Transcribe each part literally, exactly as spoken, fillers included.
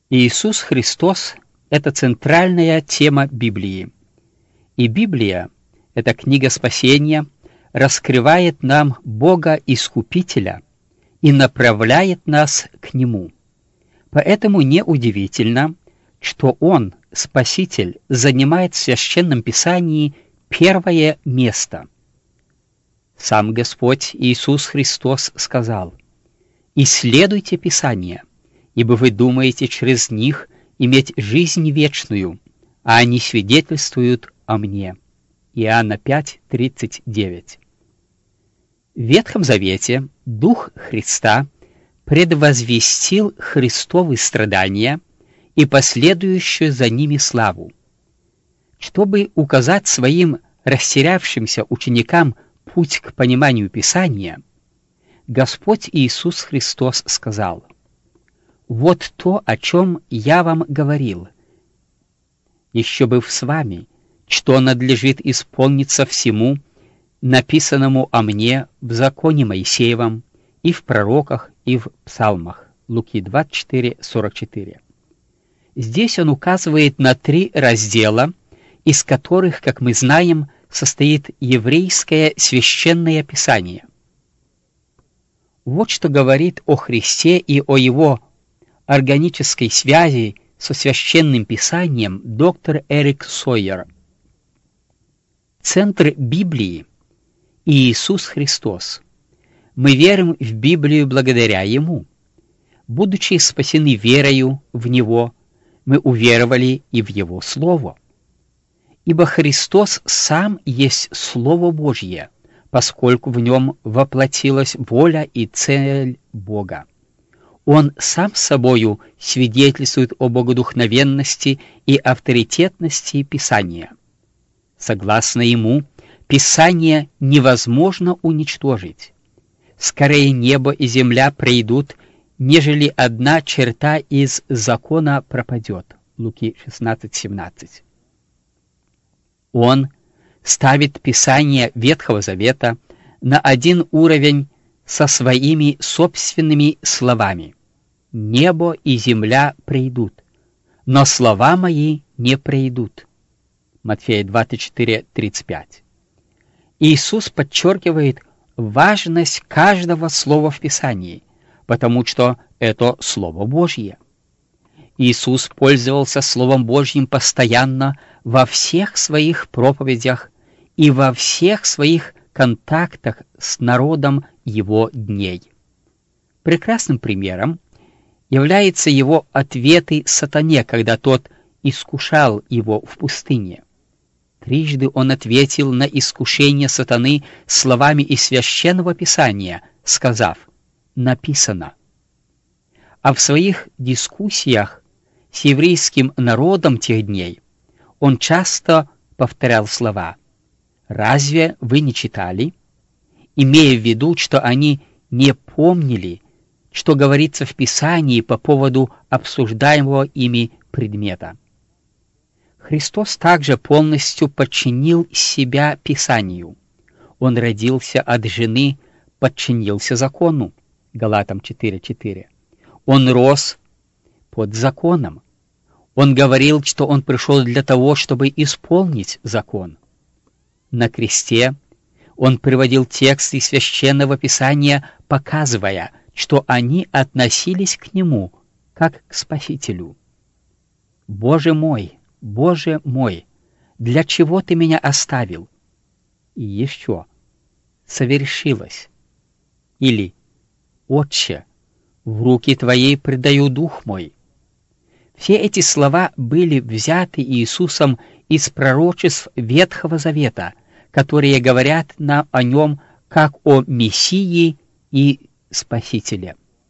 Иисус Христос — это центральная тема Библии. И Библия, эта книга спасения, раскрывает нам Бога Искупителя и направляет нас к Нему. Поэтому неудивительно, что Он, Спаситель, занимает в Священном Писании первое место. Сам Господь Иисус Христос сказал: «Исследуйте Писания, ибо вы думаете через них иметь жизнь вечную, а они свидетельствуют о мне». Иоанна пять, тридцать девять. В Ветхом Завете Дух Христа предвозвестил Христовы страдания и последующую за ними славу. Чтобы указать своим растерявшимся ученикам путь к пониманию Писания, Господь Иисус Христос сказал: «Вот то, о чем я вам говорил, еще быв с вами, что надлежит исполниться всему, написанному о мне в законе Моисеевом, и в пророках, и в псалмах». Луки двадцать четыре, сорок четыре. Здесь он указывает на три раздела, из которых, как мы знаем, состоит еврейское священное писание. Вот что говорит о Христе и о его органической связи со священным писанием доктор Эрик Сойер. Центр Библии — Иисус Христос. Мы верим в Библию благодаря Ему. Будучи спасены верою в Него, мы уверовали и в Его Слово. Ибо Христос сам есть Слово Божье, поскольку в Нем воплотилась воля и цель Бога. Он сам собою свидетельствует о богодухновенности и авторитетности Писания. Согласно ему, Писание невозможно уничтожить. Скорее небо и земля пройдут, нежели одна черта из закона пропадет. Луки шестнадцать, семнадцать. Он ставит Писание Ветхого Завета на один уровень со своими собственными словами: «Небо и земля пройдут, но слова мои не пройдут». Матфея двадцать четыре, тридцать пять. Иисус подчеркивает важность каждого слова в Писании, потому что это Слово Божье. Иисус пользовался Словом Божьим постоянно во всех своих проповедях и во всех своих контактах с народом Его дней. Прекрасным примером является Его ответы сатане, когда тот искушал Его в пустыне. Трижды Он ответил на искушение сатаны словами из Священного Писания, сказав: «Написано». А в своих дискуссиях с еврейским народом тех дней Он часто повторял слова: «Разве вы не читали?», имея в виду, что они не помнили, что говорится в Писании по поводу обсуждаемого ими предмета. Христос также полностью подчинил себя Писанию. Он родился от жены, подчинился закону. Галатам четыре, четыре. Он рос под законом. Он говорил, что он пришел для того, чтобы исполнить закон. На кресте он приводил тексты Священного Писания, показывая, что они относились к Нему, как к Спасителю. «Боже мой, Боже мой, для чего Ты меня оставил?» И еще: «Совершилось». Или: «Отче, в руки Твои предаю дух мой». Все эти слова были взяты Иисусом из пророчеств Ветхого Завета, которые говорят нам о Нем как о Мессии и Спасителе.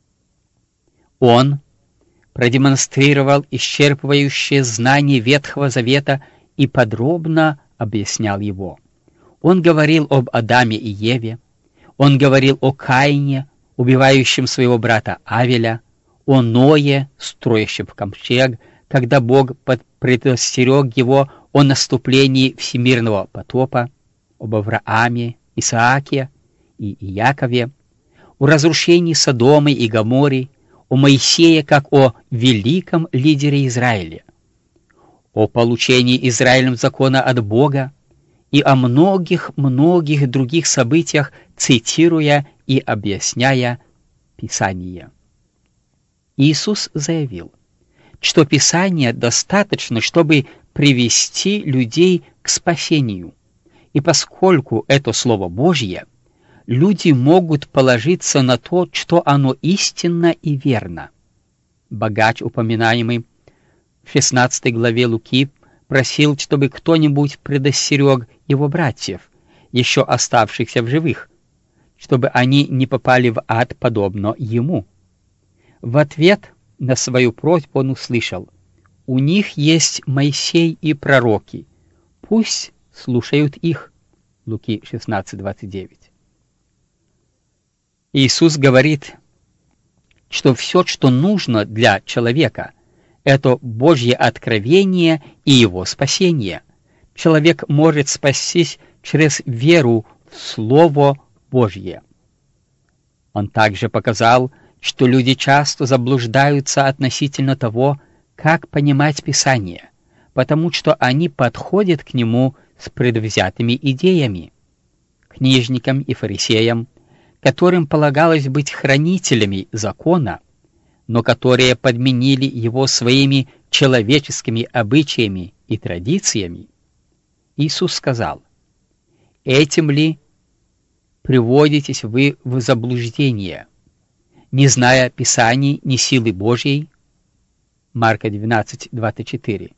Он продемонстрировал исчерпывающее знание Ветхого Завета и подробно объяснял его. Он говорил об Адаме и Еве, он говорил о Каине, убивающем своего брата Авеля, о Ное, строящем ковчег, когда Бог предостерег его о наступлении всемирного потопа, об Аврааме, Исааке и Иакове, о разрушении Содома и Гоморры, о Моисее как о великом лидере Израиля, о получении Израилем закона от Бога и о многих-многих других событиях, цитируя и объясняя Писание. Иисус заявил, что Писание достаточно, чтобы привести людей к спасению, и поскольку это Слово Божье, люди могут положиться на то, что оно истинно и верно. Богач, упоминаемый в шестнадцатой главе Луки, просил, чтобы кто-нибудь предостерег его братьев, еще оставшихся в живых, чтобы они не попали в ад подобно ему. В ответ на свою просьбу он услышал: «У них есть Моисей и пророки, пусть слушают их». Луки шестнадцать двадцать девять. Иисус говорит, что все, что нужно для человека, это Божье откровение и его спасение. Человек может спастись через веру в Слово Божье. Он также показал, что люди часто заблуждаются относительно того, как понимать Писание, потому что они подходят к нему с предвзятыми идеями. Книжникам и фарисеям, которым полагалось быть хранителями закона, но которые подменили его своими человеческими обычаями и традициями, Иисус сказал: «Этим ли приводитесь вы в заблуждение, не зная Писаний ни силы Божьей?» Марка двенадцать двадцать четыре.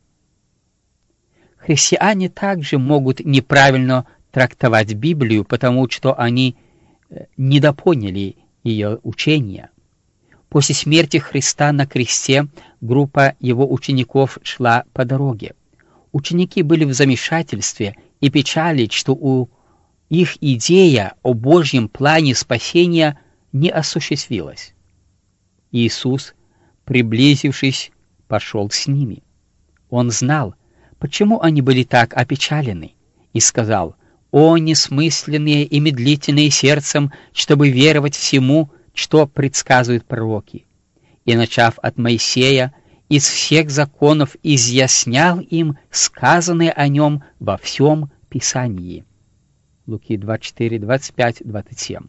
Христиане также могут неправильно трактовать Библию, потому что они недопоняли ее учения. После смерти Христа на кресте группа его учеников шла по дороге. Ученики были в замешательстве и печали, что у их идея о Божьем плане спасения не осуществилась. Иисус, приблизившись, пошел с ними. Он знал, почему они были так опечалены, и сказал: «О несмысленные и медлительные сердцем, чтобы веровать всему, что предсказывают пророки». И, начав от Моисея, из всех законов изъяснял им сказанное о нем во всем Писании. Луки двадцать четыре двадцать пять двадцать семь.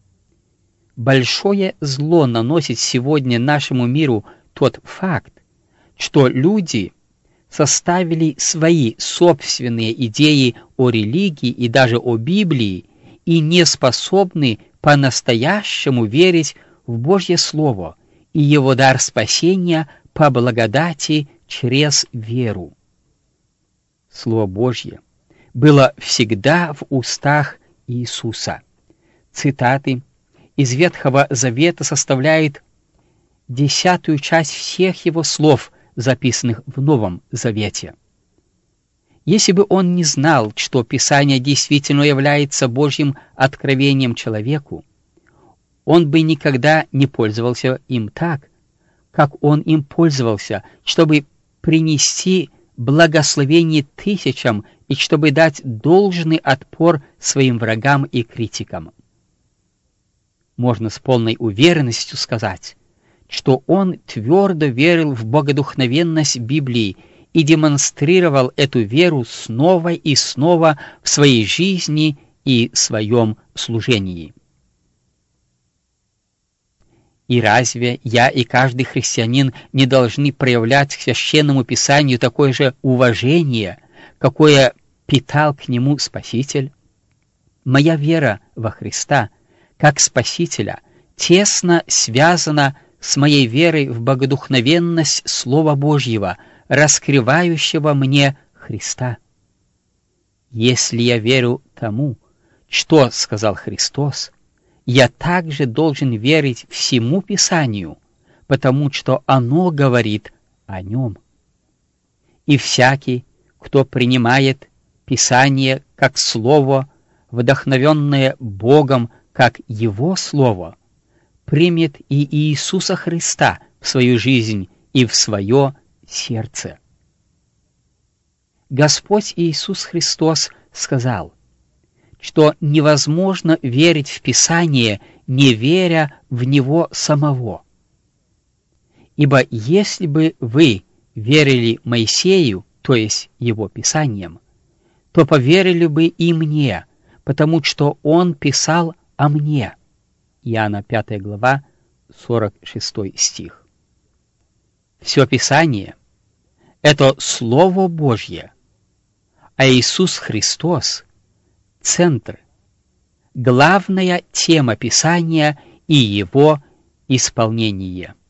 Большое зло наносит сегодня нашему миру тот факт, что люди составили свои собственные идеи о религии и даже о Библии и не способны по-настоящему верить в Божье Слово и его дар спасения по благодати через веру. Слово Божье было всегда в устах Иисуса. Цитаты из Ветхого Завета составляют десятую часть всех его слов, записанных в Новом Завете. Если бы он не знал, что Писание действительно является Божьим откровением человеку, он бы никогда не пользовался им так, как он им пользовался, чтобы принести благословение тысячам и чтобы дать должный отпор своим врагам и критикам. Можно с полной уверенностью сказать, что он твердо верил в богодухновенность Библии и демонстрировал эту веру снова и снова в своей жизни и своем служении. И разве я и каждый христианин не должны проявлять к Священному Писанию такое же уважение, какое питал к нему Спаситель? Моя вера во Христа, как Спасителя, тесно связана с моей верой в богодухновенность Слова Божьего, раскрывающего мне Христа. Если я верю тому, что сказал Христос, я также должен верить всему Писанию, потому что оно говорит о нем. И всякий, кто принимает Писание как Слово, вдохновенное Богом как Его Слово, примет и Иисуса Христа в свою жизнь и в свое сердце. Господь Иисус Христос сказал, что невозможно верить в Писание, не веря в Него самого. Ибо если бы вы верили Моисею, то есть его писаниям, то поверили бы и мне, потому что он писал о мне». Иоанна пятая глава, сорок шестой стих. Все Писание — это Слово Божье, а Иисус Христос — центр, главная тема Писания и его исполнение.